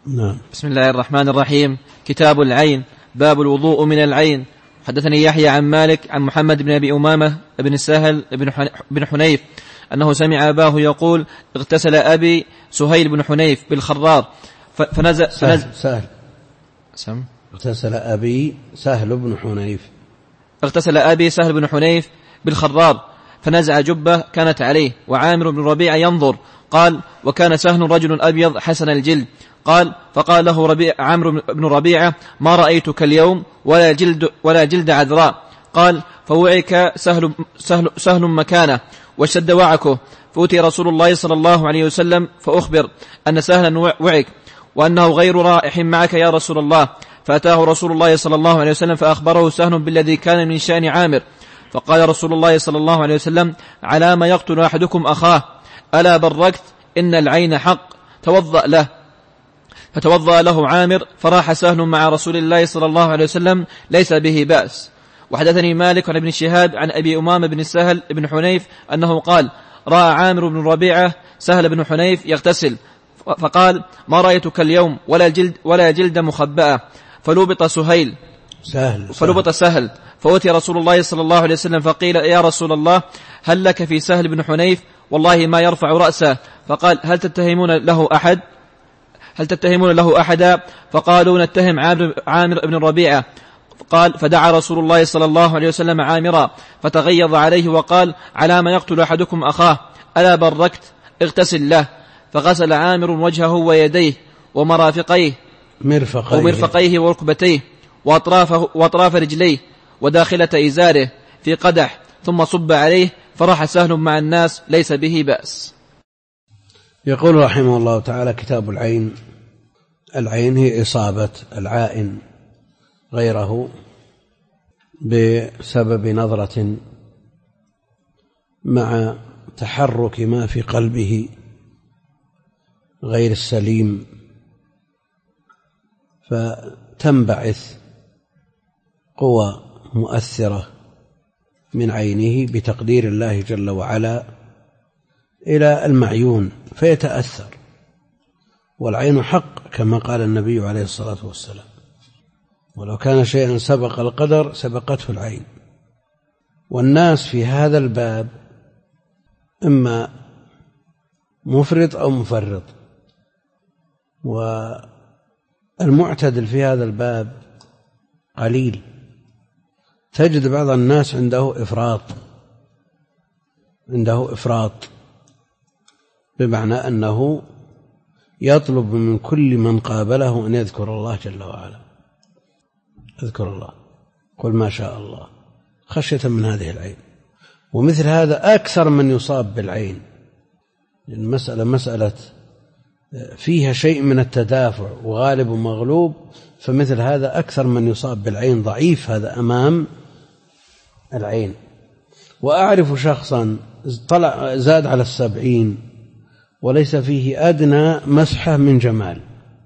نعم. بسم الله الرحمن الرحيم. كتاب العين. باب الوضوء من العين. حدثني يحيى عن مالك عن محمد بن أبي أمامة بن السهل بن حنيف أنه سمع أباه يقول اغتسل أبي سهيل بن حنيف بالخرار فنزل اغتسل أبي سهل بن حنيف اغتسل أبي سهل بن حنيف بالخرار فنزع جبة كانت عليه وعامر بن ربيعة ينظر. قال وكان سهل رجل أبيض حسن الجلد. قال فقال له عامر بن ربيعة ما رأيتك اليوم ولا جلد عذراء. قال فوعك سهل مكانه واشتد وعكه فأتي رسول الله صلى الله عليه وسلم فأخبر أن سهلا وعك وأنه غير رائح معك يا رسول الله. فأتاه رسول الله صلى الله عليه وسلم فأخبره سهل بالذي كان من شأن عامر. فقال رسول الله صلى الله عليه وسلم على ما يقتل أحدكم أخاه ألا بركت إن العين حق توضأ له. فتوضأ له عامر فراح سهل مع رسول الله صلى الله عليه وسلم ليس به بأس. وحدثني مالك عن ابن شهاب عن أبي أمامة بن السهل بن حنيف أنه قال رأى عامر بن ربيعة سهل بن حنيف يغتسل فقال ما رأيتك اليوم ولا جلد مخبأة. فلبط سهل فأتي رسول الله صلى الله عليه وسلم فقيل يا رسول الله هل لك في سهل بن حنيف والله ما يرفع رأسه. فقال هل تتهمون له أحدا. فقالوا نتهم عامر بن ربيعة. قال فدعا رسول الله صلى الله عليه وسلم عامرا فتغيظ عليه وقال على ما يقتل أحدكم أخاه ألا بركت اغتسل له. فغسل عامر وجهه ويديه ومرافقيه وركبتيه وأطراف رجليه وداخلة إزاره في قدح ثم صب عليه فراح سهل مع الناس ليس به بأس. يقول رحمه الله تعالى كتاب العين. العين هي إصابة العائن غيره بسبب نظرة مع تحرك ما في قلبه غير السليم فتنبعث قوى مؤثرة من عينه بتقدير الله جل وعلا إلى المعيون فيتأثر. والعين حق كما قال النبي عليه الصلاة والسلام ولو كان شيئا سبق القدر سبقته العين. والناس في هذا الباب إما مفرط أو مفرط. والمعتدل في هذا الباب قليل. تجد بعض الناس عنده إفراط بمعنى أنه يطلب من كل من قابله أن يذكر الله جل وعلا. اذكر الله قل ما شاء الله خشية من هذه العين. ومثل هذا أكثر من يصاب بالعين. المسألة فيها شيء من التدافع وغالب ومغلوب. فمثل هذا أكثر من يصاب بالعين ضعيف هذا أمام العين. وأعرف شخصا زاد على 70 وليس فيه أدنى مسحة من جمال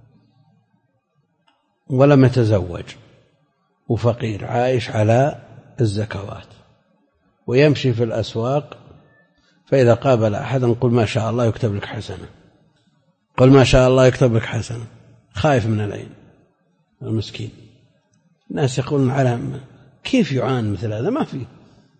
ولم يتزوج وفقير عايش على الزكوات ويمشي في الأسواق فإذا قابل أحدا قل ما شاء الله يكتب لك حسنة قل ما شاء الله يكتب لك حسنة. خايف من العين المسكين. الناس يقولون على كيف يعاني مثل هذا ما فيه.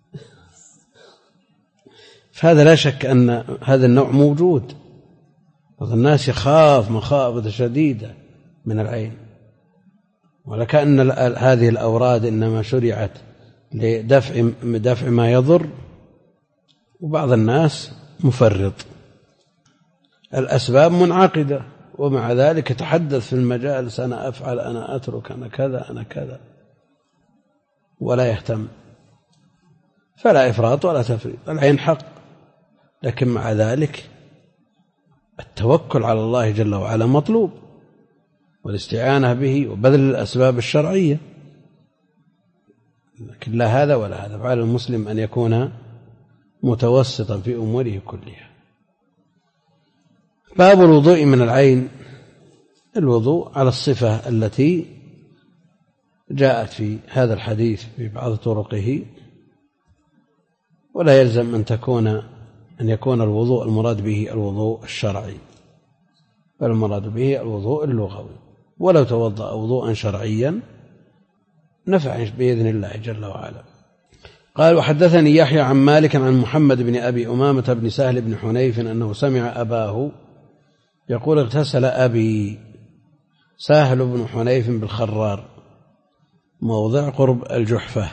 فهذا لا شك أن هذا النوع موجود. بعض الناس يخاف مخافة شديدة من العين ولكأن هذه الأوراد إنما شرعت لدفع ما يضر. وبعض الناس مفرط. الأسباب منعقدة ومع ذلك يتحدث في المجالس أنا أفعل أنا أترك أنا كذا أنا كذا ولا يهتم. فلا إفراط ولا تفريط. العين حق لكن مع ذلك التوكل على الله جل وعلا مطلوب والاستعانة به وبذل الأسباب الشرعية. لكن لا هذا ولا هذا. فعلى المسلم أن يكون متوسطا في أموره كلها. باب الوضوء من العين. الوضوء على الصفة التي جاءت في هذا الحديث في بعض طرقه ولا يلزم أن يكون الوضوء المراد به الوضوء الشرعي فالمراد به الوضوء اللغوي، ولو توضأ وضوءا شرعيا نفع بإذن الله جل وعلا. قال وحدثني يحيى عن مالك عن محمد بن أبي أمامة بن سهل بن حنيف أنه سمع أباه يقول اغتسل أبي سهل بن حنيف بالخرار موضع قرب الجحفة،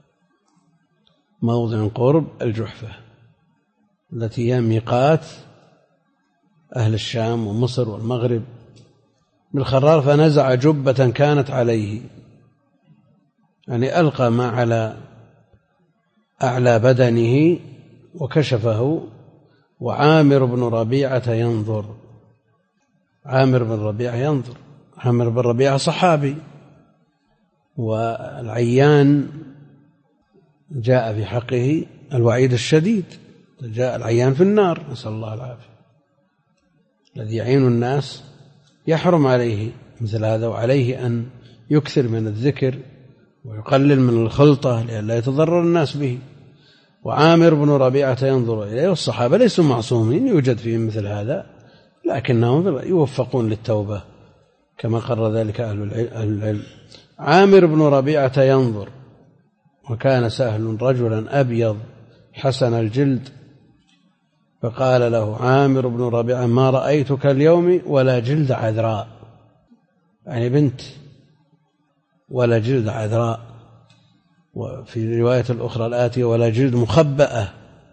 موضع قرب الجحفة التي هي ميقات أهل الشام ومصر والمغرب بالخرار، فنزع جبة كانت عليه، يعني ألقى ما على أعلى بدنه وكشفه، وعامر بن ربيعة ينظر. عامر بن ربيعة ينظر، عامر بن ربيعة صحابي، والعيان جاء في حقه الوعيد الشديد، جاء العيان في النار نسأل الله العافية. الذي يعين الناس يحرم عليه مثل هذا، وعليه أن يكثر من الذكر ويقلل من الخلطة لئلا يتضرر الناس به. وعامر بن ربيعة ينظر إليه، والصحابة ليسوا معصومين، يوجد فيهم مثل هذا، لكنهم يوفقون للتوبة كما قرر ذلك أهل العلم. عامر بن ربيعة ينظر، وكان سهل رجلا أبيض حسن الجلد، فقال له عامر بن ربيعة ما رأيتك اليوم ولا جلد عذراء، يعني بنت ولا جلد عذراء، وفي رواية الأخرى الآتية ولا جلد مخبأة،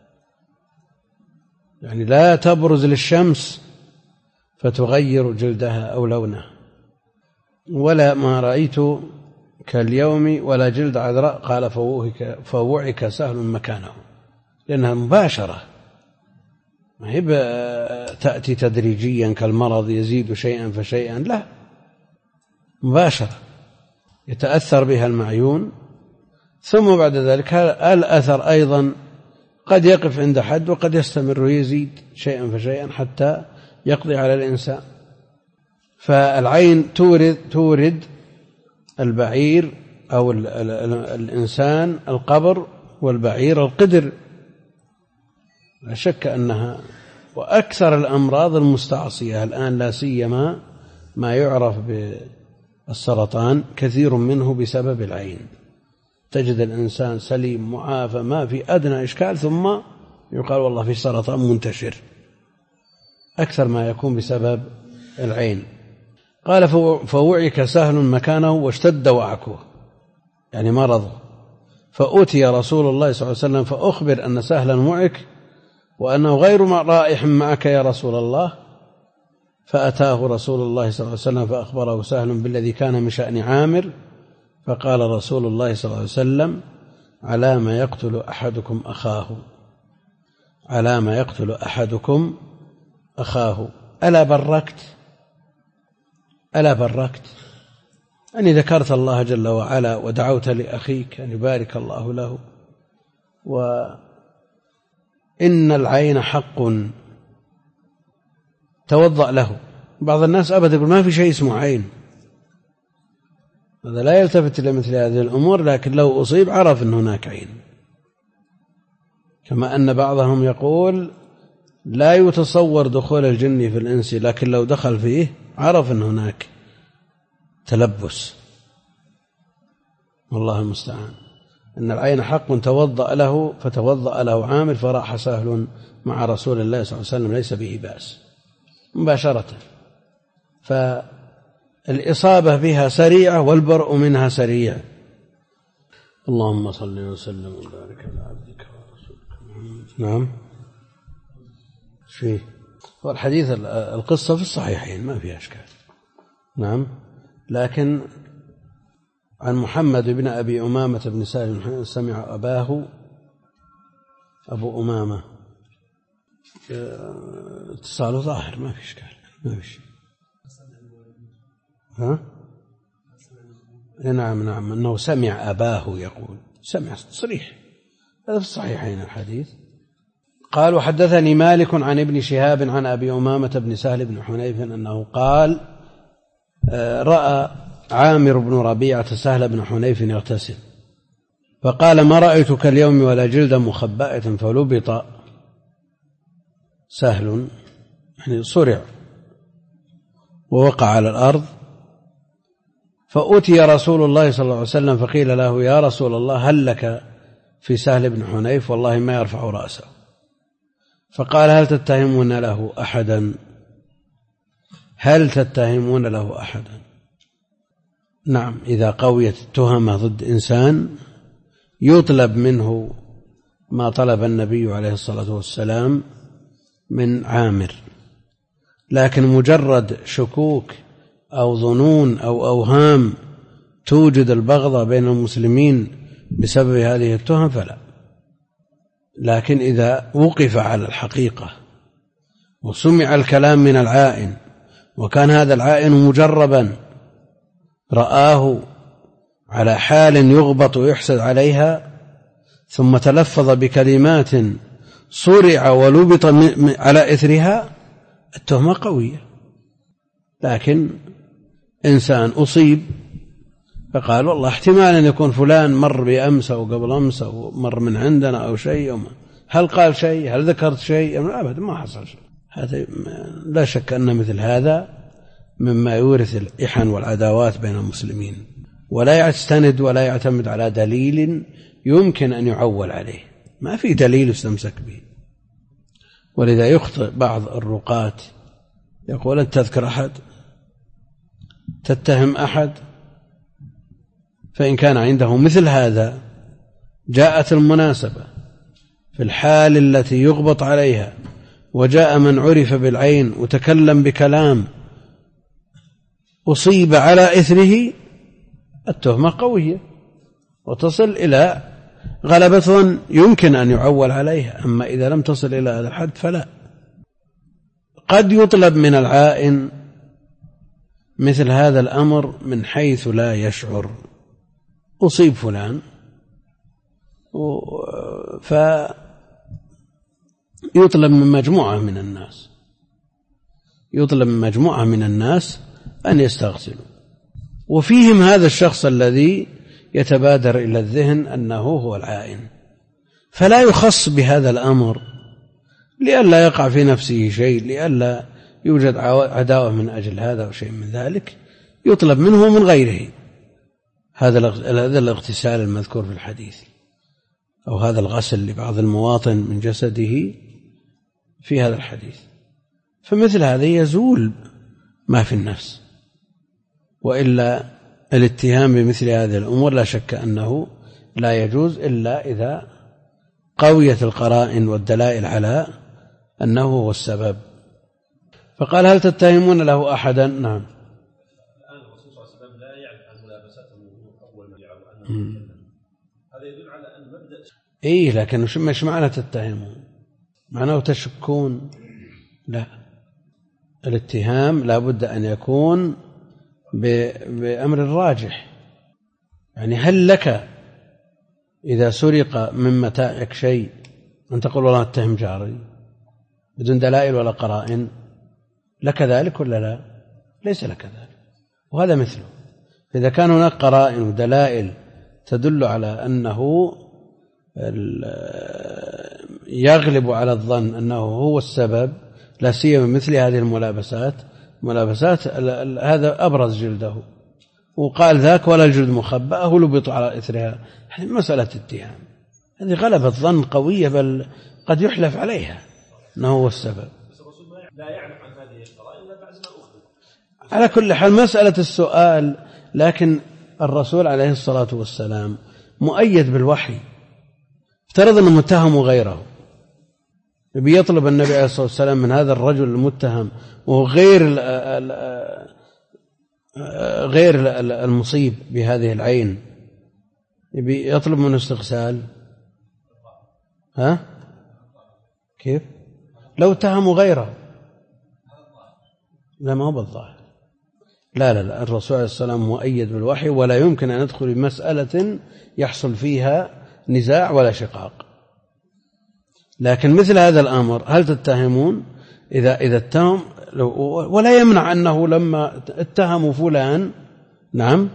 يعني لا تبرز للشمس فتغير جلدها أو لونه، ولا ما رأيت كاليوم ولا جلد عذراء. قال فوعك سهل مكانه، لأنها مباشرة، ما هي تأتي تدريجيا كالمرض يزيد شيئا فشيئا، لا، مباشرة يتأثر بها المعيون، ثم بعد ذلك الأثر أيضا قد يقف عند حد وقد يستمر ويزيد شيئا فشيئا حتى يقضي على الإنسان. فالعين تورد البعير أو الإنسان القبر، والبعير القدر، لا شك أنها وأكثر الأمراض المستعصية الآن، لا سيما ما يعرف بالسرطان، كثير منه بسبب العين. تجد الإنسان سليم معافى ما في أدنى إشكال، ثم يقال والله في سرطان منتشر، أكثر ما يكون بسبب العين. قال فوعك سهل مكانه واشتد وعكه، يعني مرضه، فأتي رسول الله صلى الله عليه وسلم فأخبر أن سهلا وعك وأنه غير رائح معك يا رسول الله. فأتاه رسول الله صلى الله عليه وسلم فأخبره سهل بالذي كان من شأن عامر، فقال رسول الله صلى الله عليه وسلم على ما يقتل أحدكم أخاه، على ما يقتل أحدكم أخاه، ألا بركت أني ذكرت الله جل وعلا ودعوت لأخيك أن يبارك الله له، وإن العين حق توضأ له. بعض الناس أبدا يقول ما في شيء اسمه عين، هذا لا يلتفت إلى مثل هذه الأمور، لكن لو أصيب عرف أن هناك عين. كما أن بعضهم يقول لا يتصور دخول الجن في الإنس، لكن لو دخل فيه عرف أن هناك تلبس، والله المستعان. إن العين حق توضأ له، فتوضأ له عامر، فراح سهل مع رسول الله صلى الله عليه وسلم ليس به بأس مباشرة. فالإصابة بها سريعة والبرء منها سريع. اللهم صل وسلم وبارك على عبدك ورسولك محمد. نعم، فيه والحديث القصة في الصحيحين ما فيها أشكال. نعم، لكن عن محمد بن أبي أمامة بن سهل سمع أباه أبو أمامة، اتصاله ظاهر ما في إشكال، ما في شيء. ها؟ نعم أنه سمع أباه يقول، سمع صريح، هذا في الصحيحين الحديث. قال وحدثني مالك عن ابن شهاب عن أبي أمامة بن سهل بن حنيف أنه قال رأى عامر بن ربيعة سهل بن حنيف يغتسل، فقال ما رأيتك اليوم ولا جلد مخبأة، فلبط سهل، يعني صرع ووقع على الأرض، فأتي رسول الله صلى الله عليه وسلم فقيل له: يا رسول الله، هل لك في سهل بن حنيف؟ والله ما يرفع رأسه. فقال: هل تتهمون له أحدا؟ هل تتهمون له أحدا؟ نعم، إذا قويت التهمة ضد إنسان يطلب منه ما طلب النبي عليه الصلاة والسلام من عامر، لكن مجرد شكوك أو ظنون أو أوهام توجد البغضة بين المسلمين بسبب هذه التهم فلا. لكن إذا وقف على الحقيقة وسمع الكلام من العائن، وكان هذا العائن مجربا رآه على حال يغبط ويحسد عليها، ثم تلفظ بكلمات صرع ولبط على إثرها، التهمة قوية. لكن إنسان أصيب فقال: والله احتمال أن يكون فلان مر بأمس أو قبل أمس أو مر من عندنا أو شيء، هل قال شيء؟ هل ذكرت شيء؟ أبدا ما حصل شيء. هذا لا شك أن مثل هذا مما يورث الإحن والعداوات بين المسلمين، ولا يستند ولا يعتمد على دليل يمكن أن يعول عليه، ما في دليل يستمسك به. ولذا يخطئ بعض الرقاة يقول: أنت تذكر أحد، تتهم أحد، فإن كان عنده مثل هذا جاءت المناسبة في الحال التي يغبط عليها، وجاء من عرف بالعين وتكلم بكلام أصيب على إثره، التهمة قوية وتصل إلى غلبة ظن يمكن أن يعول عليها. أما إذا لم تصل إلى هذا الحد فلا. قد يطلب من العائن مثل هذا الأمر من حيث لا يشعر. أصيب فلان فيطلب من مجموعة من الناس، يطلب من مجموعة من الناس أن يستغسلوا، وفيهم هذا الشخص الذي يتبادر إلى الذهن أنه هو العائن، فلا يخص بهذا الأمر لئلا يقع في نفسه شيء، لئلا يوجد عداوة من أجل هذا أو شيء من ذلك، يطلب منه من غيره هذا الاغتسال المذكور في الحديث، أو هذا الغسل لبعض المواطن من جسده في هذا الحديث. فمثل هذا يزول ما في النفس. وإلا الاتهام بمثل هذه الأمور لا شك أنه لا يجوز إلا إذا قويت القرائن والدلائل على أنه هو السبب. فقال: هل تتهمون له أحدا؟ نعم. الآن الرسول صلى الله عليه وسلم لا يعرف عن ملابسته أول ما يعرف أنه هذا يدل على أن مبدأ لكن مش معنى تتهمون؟ معناه تشكون؟ لا، الاتهام لا بد أن يكون بأمر راجح. يعني هل لك إذا سرق من متاعك شيء أن تقول والله اتهم جاري بدون دلائل ولا قرائن؟ لك ذلك ولا لا؟ ليس لك ذلك. وهذا مثله، إذا كان هناك قرائن ودلائل تدل على أنه يغلب على الظن أنه هو السبب، لا سيما مثل هذه الملابسات هذا أبرز جلده وقال ذاك ولا الجلد مخبأة ولبط على إثرها، يعني مسألة اتهام، هذه غلبة ظن قوية، بل قد يحلف عليها أنه هو السبب. لا يعرف عن هذه القرائن إلا بعد ما أخبر. على كل حال مسألة السؤال، لكن الرسول عليه الصلاة والسلام مؤيد بالوحي، افترض أنه متهم غيره، بيطلب النبي عليه الصلاة والسلام من هذا الرجل المتهم وهو غير المصيب بهذه العين، يطلب منه استغسال. كيف؟ لو اتهموا غيره لا، ما هو بالظاهر. لا، الرسول عليه الصلاة والسلام مؤيد بالوحي، ولا يمكن أن يدخل بمسألة يحصل فيها نزاع ولا شقاق. لكن مثل هذا الأمر هل تتهمون؟ إذا اتهم، ولا يمنع أنه لما اتهموا فلان نعم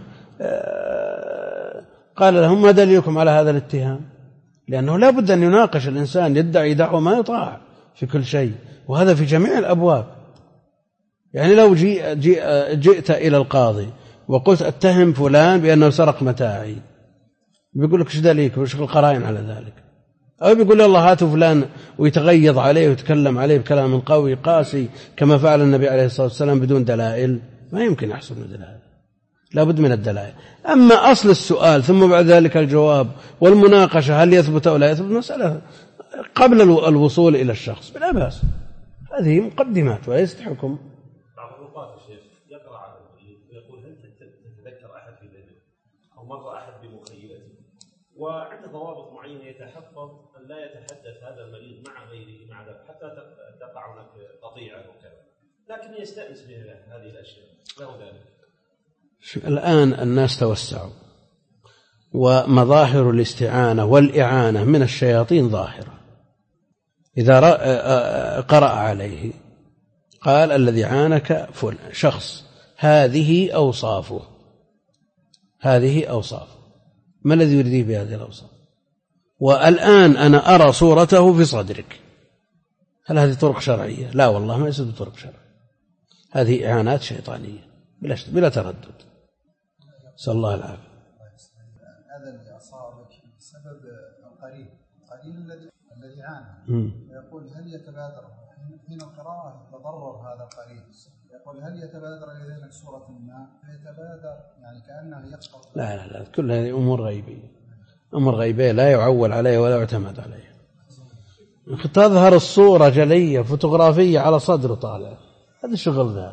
قال لهم: ما دليلكم على هذا الاتهام؟ لأنه لا بد أن يناقش الإنسان، يدعي دعوة ما يطاع في كل شيء، وهذا في جميع الأبواب. يعني لو جئت إلى القاضي وقلت أتهم فلان بأنه سرق متاعي، بيقول لك ايش دليلك وش القرائن على ذلك؟ أو بيقول الله هاتوا فلان ويتغيظ عليه ويتكلم عليه بكلام قوي قاسي كما فعل النبي عليه الصلاة والسلام بدون دلائل. ما يمكن يحصل مثل هذا، لا بد من الدلائل. أما أصل السؤال ثم بعد ذلك الجواب والمناقشة هل يثبت أو لا يثبت مسألة قبل الوصول إلى الشخص بلا بأس، هذه مقدمات وليست حكم. بعض الأوقات الشيخ يقرأ على المريض ويقول هل تتذكر أحد في ذهنك أو مر أحد بمخيلته، وعنده ضوابط معينة يتحفظ أن لا يتحدث هذا المريض مع غيره مع ذلك حتى تقع هناك قطيعة وكذا، لكن يستأنس بهذه الأشياء له ذلك. الآن الناس توسعوا ومظاهر الاستعانة والإعانة من الشياطين ظاهرة. إذا قرأ عليه قال الذي عانك شخص هذه أوصافه، هذه أوصافه، ما الذي يريد بهذه الأوصاف؟ والآن أنا أرى صورته في صدرك، هل هذه طرق شرعية؟ لا والله ما يصير طرق شرعية، هذه إعانات شيطانية بلا تردد. صلى الله العافية. هذا اللي أصابك بسبب القرين الذي عانى، يقول هل يتبادر حين القراءة يتضرر هذا القرين، يقول هل يتبادر إلى ذهنك صورة ما فيتبادر يعني كأنه يقصد؟ لا كل هذه أمور غيبية، أمر غيبية لا يعول عليه ولا يعتمد عليه. تظهر الصورة جلية فوتوغرافية على صدره طالع، هذا شغل ذا.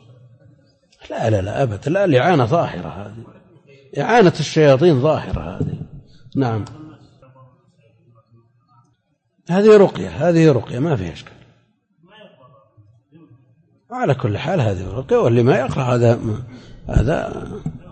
لا أبدا، لا، الإعانة ظاهرة، هذه إعانة الشياطين ظاهرة هذه. نعم، هذه رقية ما فيها إشكال. على كل حال هذه رقية، واللي ما يقرأ هذا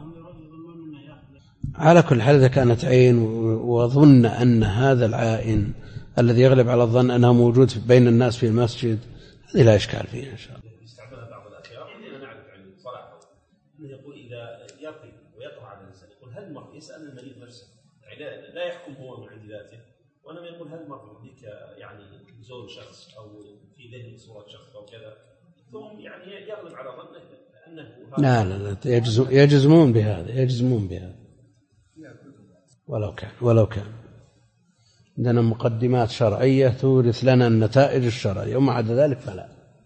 على كل حال إذا كانت عين وظن أن هذا العائن الذي يغلب على الظن أنه موجود بين الناس في المسجد، هذه لا إشكال فيها إن شاء الله. يستعملها بعض الأخيار الذين نعرف عن صراحة أنه يقول إذا يقف ويقرأ على الإنسان يقول هل مر، يسأل المريض نفسه، يعني لا يحكم هو من عند ذاته، وإنما يقول هل مر بك يعني زور شخص أو في ذهنك صورة شخص أو كذا، ثم يعني يغلب على ظنه أنه لا يجزمون بهذا ولو كان عندنا مقدمات شرعية تورث لنا النتائج الشرعية، ومع ذلك فلا.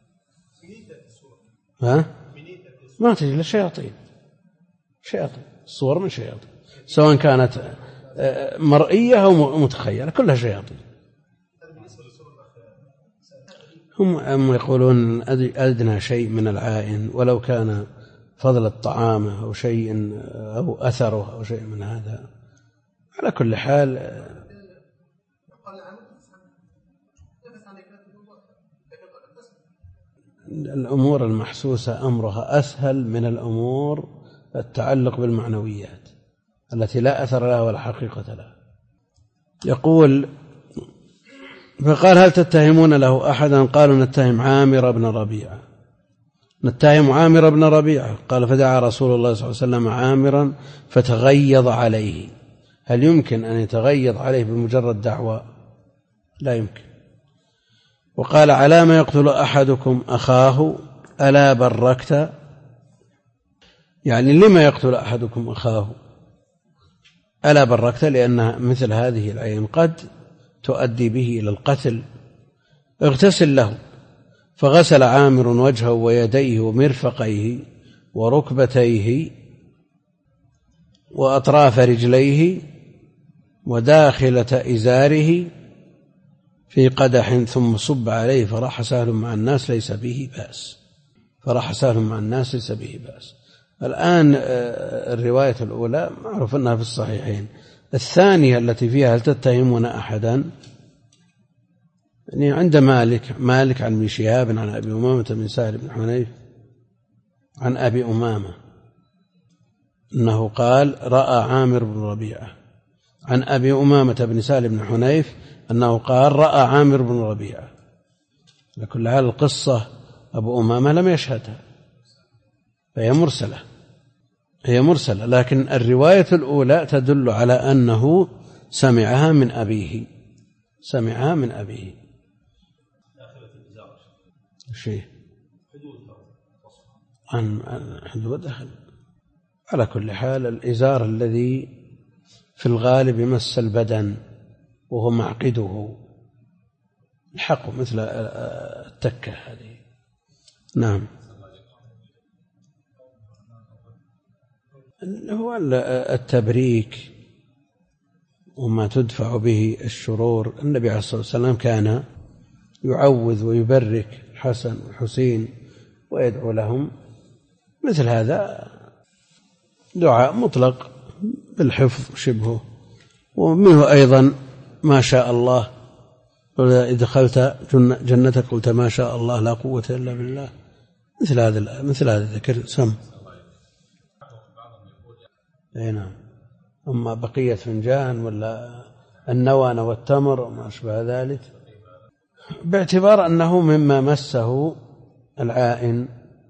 ما تجي للشياطين، الصور من شياطين، سواء كانت مرئية أو متخيلة، كلها شياطين. هم يقولون أدنى شيء من العائن ولو كان فضل الطعام أو شيء أو أثره أو شيء من هذا. على كل حال الأمور المحسوسة أمرها أسهل من الأمور التعلق بالمعنويات التي لا أثر لها ولا حقيقة لها. يقول فقال هل تتهمون له أحدا؟ قالوا نتهم عامر بن ربيعة. قال فدعا رسول الله صلى الله عليه وسلم عامرا فتغيظ عليه. هل يمكن أن يتغيظ عليه بمجرد دعوة؟ لا يمكن. وقال على ما يقتل أحدكم أخاه ألا بركت، يعني لما يقتل أحدكم أخاه ألا بركت، لأن مثل هذه العين قد تؤدي به إلى القتل. اغتسل له. فغسل عامر وجهه ويديه ومرفقيه وركبتيه وأطراف رجليه وداخلة إزاره في قدح ثم صب عليه فراح سهل مع الناس ليس به بأس. الآن الرواية الأولى معروف أنها في الصحيحين. الثانية التي فيها هل تتهمون أحدا، يعني عند مالك عن ابن شهاب عن أبي أمامة بن سهل بن حنيف عن أبي أمامة أنه قال رأى عامر بن ربيعة، عن أبي أمامة بن سهل بن حنيف أنه قال رأى عامر بن ربيعة. لكل حال القصة أبو أمامة لم يشهدها فهي مرسلة، لكن الرواية الأولى تدل على أنه سمعها من أبيه. شيء عن ودخل. على كل حال الإزار الذي في الغالب يمس البدن وهو معقده الحق مثل التكة هذه. نعم. هو التبريك وما تدفع به الشرور. النبي عليه الصلاة والسلام كان يعوذ ويبرك الحسن والحسين ويدعو لهم. مثل هذا دعاء مطلق بالحفظ شبهه. ومنه أيضا ما شاء الله، إذا دخلت جنتك قلت ما شاء الله لا قوة إلا بالله. مثل هذا الذكر سم. أي نعم. أما بقية فنجان ولا النوى والتمر وما أشبه ذلك باعتبار أنه مما مسه العائن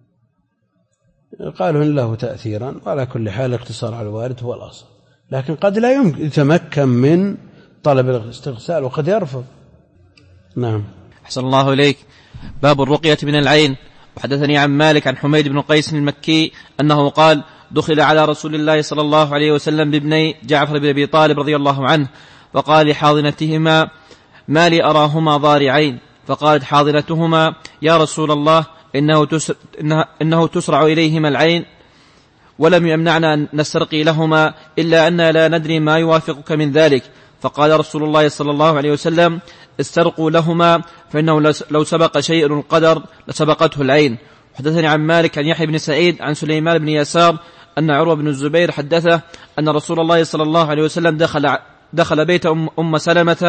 قالوا إن له تأثيرا. وعلى كل حال الاقتصار على الوارد هو الأصل، لكن قد لا يمكن يتمكن من طلب الاستغسال وقد يرفض. نعم. أحسن الله إليك. باب الرقية من العين. وحدثني عن مالك عن حميد بن قيس المكي أنه قال: دخل على رسول الله صلى الله عليه وسلم بابني جعفر بن أبي طالب رضي الله عنه، فقال لحاضنتهما: ما لي أراهما ضارعين؟ فقالت حاضنتهما: يا رسول الله إنه تسرع إليهما العين، ولم يمنعنا أن نسترقي لهما إلا أننا لا ندري ما يوافقك من ذلك. فقال رسول الله صلى الله عليه وسلم: استرقوا لهما، فإنه لو سبق شيء القدر لسبقته العين. حدثني عن مالك عن يحيى بن سعيد عن سليمان بن يسار أن عروة بن الزبير حدثه أن رسول الله صلى الله عليه وسلم دخل بيت أم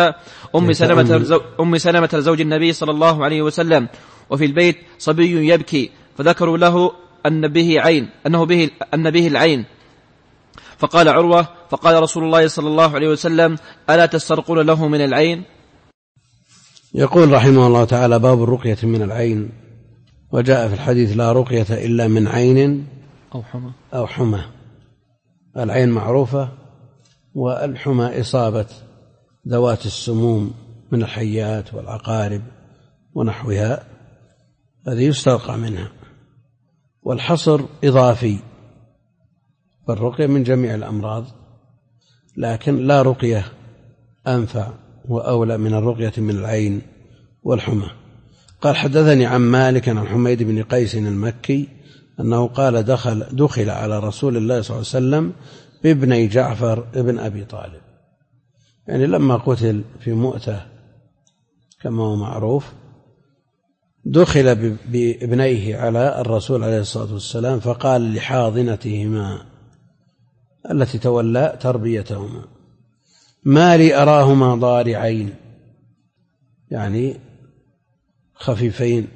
سلمة زوج النبي صلى الله عليه وسلم، وفي البيت صبي يبكي، فذكروا له أن به العين. فقال عروة: فقال رسول الله صلى الله عليه وسلم: ألا تسترقون له من العين؟ يقول رحمه الله تعالى: باب الرقية من العين. وجاء في الحديث: لا رقية إلا من عين أو حمى. العين معروفة، والحمى إصابة ذوات السموم من الحيات والعقارب ونحوها، هذه يسترقى منها. والحصر إضافي، فالرقية من جميع الأمراض، لكن لا رقية أنفع وأولى من الرقية من العين والحمى. قال: حدثني عن مالك عن حميد بن قيس المكي أنه قال: دخل على رسول الله صلى الله عليه وسلم بابني جعفر ابن أبي طالب، يعني لما قتل في مؤتة كما هو معروف، دخل بابنيه على الرسول عليه الصلاة والسلام، فقال لحاضنتهما التي تولى تربيتهما: ما لي أراهما ضارعين، يعني خفيفين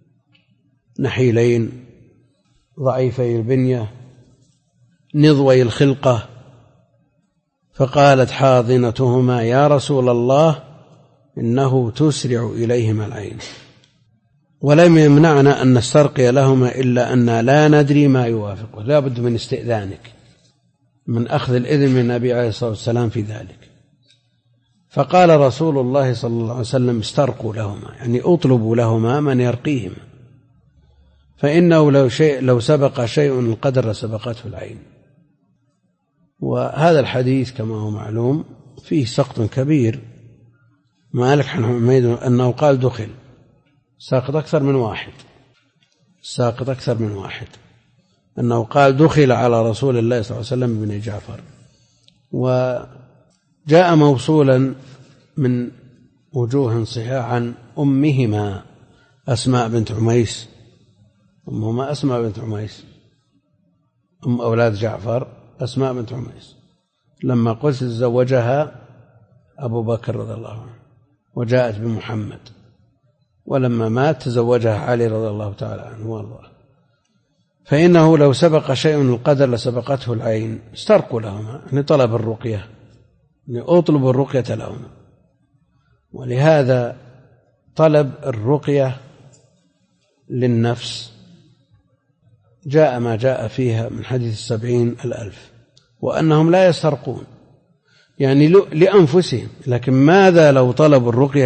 نحيلين ضعيفي البنية نضوي الخلقة. فقالت حاضنتهما: يا رسول الله إنه تسرع إليهما العين، ولم يمنعنا أن نسترقي لهما إلا أن لا ندري ما يوافقه. لا بد من استئذانك، من أخذ الإذن من النبي عليه الصلاة والسلام في ذلك. فقال رسول الله صلى الله عليه وسلم: استرقوا لهما، يعني اطلبوا لهما من يرقيهما، فإنه لو سبق شيء القدر لسبقته العين. وهذا الحديث كما هو معلوم فيه سقط كبير. مالك عن حميد أنه قال دخل، ساقط أكثر من واحد، أنه قال دخل على رسول الله صلى الله عليه وسلم بن جعفر. وجاء موصولا من وجوه صحيحة عن أمهما أسماء بنت عميس، أمهما أسماء بنت عميس، أم أولاد جعفر أسماء بنت عميس، لما قلت تزوجها أبو بكر رضي الله عنه وجاءت بمحمد، ولما مات تزوجها علي رضي الله تعالى عنه والله. فإنه لو سبق شيء القدر لسبقته العين. استرقوا لهما، يعني طلب الرقية، يعني أطلب الرقية لهما. ولهذا طلب الرقية للنفس جاء ما جاء فيها من حديث 70,000، وأنهم لا يسترقون يعني لأنفسهم، لكن ماذا لو طلبوا الرقية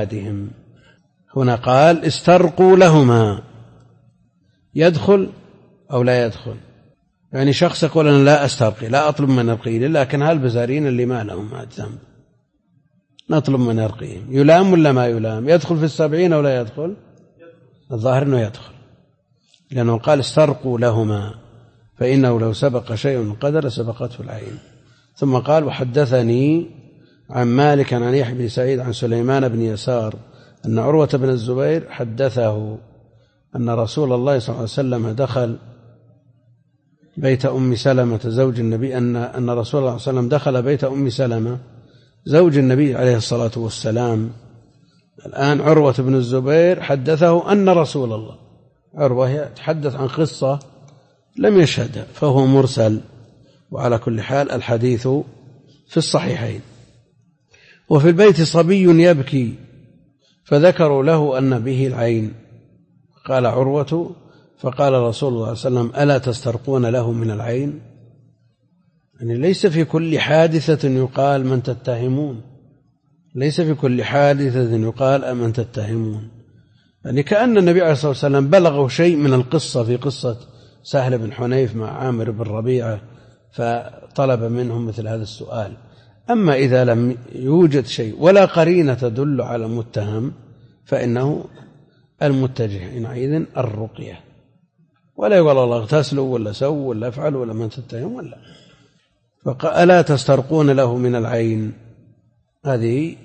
لأولادهم؟ هنا قال استرقوا لهما، يدخل أو لا يدخل. يعني شخص يقول أنا لا أسترقي، لا أطلب من يرقيني، لكن هالبزارين اللي ما لهم ذنب نطلب من يرقيهم، يلام ولا ما يلام؟ يدخل في 70 أو لا يدخل؟ الظاهر أنه يدخل، لأنه قال استرقوا لهما فإنه لو سبق شيء من قدر سبقته العين. ثم قال وحدثني عن مالك عن يحيى بن سعيد عن سليمان بن يسار أن عروة بن الزبير حدثه أن رسول الله صلى الله عليه وسلم دخل بيت أم سلمة زوج النبي، أن رسول الله صلى الله عليه وسلم دخل بيت أم سلمة زوج النبي عليه الصلاة والسلام. الآن عروة بن الزبير حدثه أن رسول الله، عروة يتحدث عن قصة لم يشهدها فهو مرسل. وعلى كل حال الحديث في الصحيحين. وفي البيت صبي يبكي فذكروا له أن به العين، قال عروة فقال رسول الله صلى الله عليه وسلم ألا تسترقون له من العين؟ يعني ليس في كل حادثة يقال من تتهمون، ليس في كل حادثة يقال من تتهمون. يعني كأن النبي عليه الصلاة والسلام بلغه شيء من القصة في قصة سهل بن حنيف مع عامر بن ربيعة فطلب منهم مثل هذا السؤال. أما إذا لم يوجد شيء ولا قرينة تدل على المتهم فإنه المتجه حينئذ الرقية، ولا يقول الله اغتسلوا ولا سووا ولا افعلوا ولا من تتهم ولا. فقال ألا تسترقون له من العين؟ هذه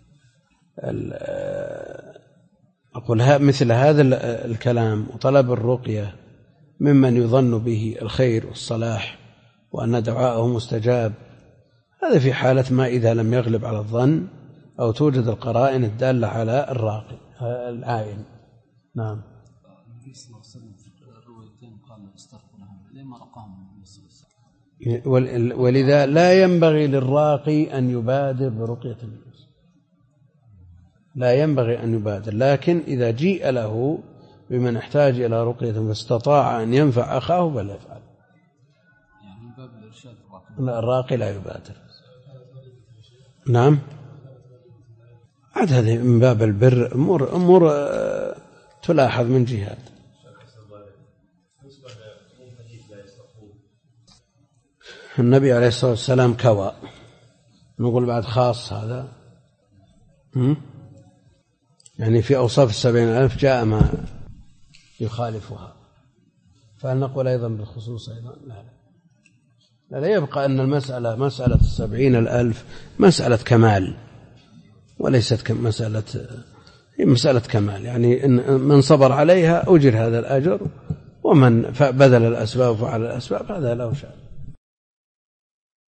أقول مثل هذا الكلام وطلب الرقية ممن يظن به الخير والصلاح وأن دعاءه مستجاب، هذا في حالة ما إذا لم يغلب على الظن أو توجد القرائن الدالة على الراقي العائن. نعم. ولذا لا ينبغي للراقي أن يبادر برقية الناس، لا ينبغي أن يبادر، لكن إذا جيء له بمن احتاج إلى رقية فاستطاع أن ينفع أخاه فليفعل. الراقي لا يبادر. نعم. عاد هذه من باب البر، أمور تلاحظ من جهات. النبي عليه الصلاة والسلام كوى، نقول بعد خاص هذا يعني في أوصاف 70,000 جاء ما يخالفها، فهل نقول أيضا بالخصوص أيضا؟ لا يبقى أن المسألة مسألة 70,000 مسألة كمال وليست مسألة كمال، يعني إن من صبر عليها أجر هذا الأجر، ومن بذل الأسباب وفعل الأسباب هذا له شأن.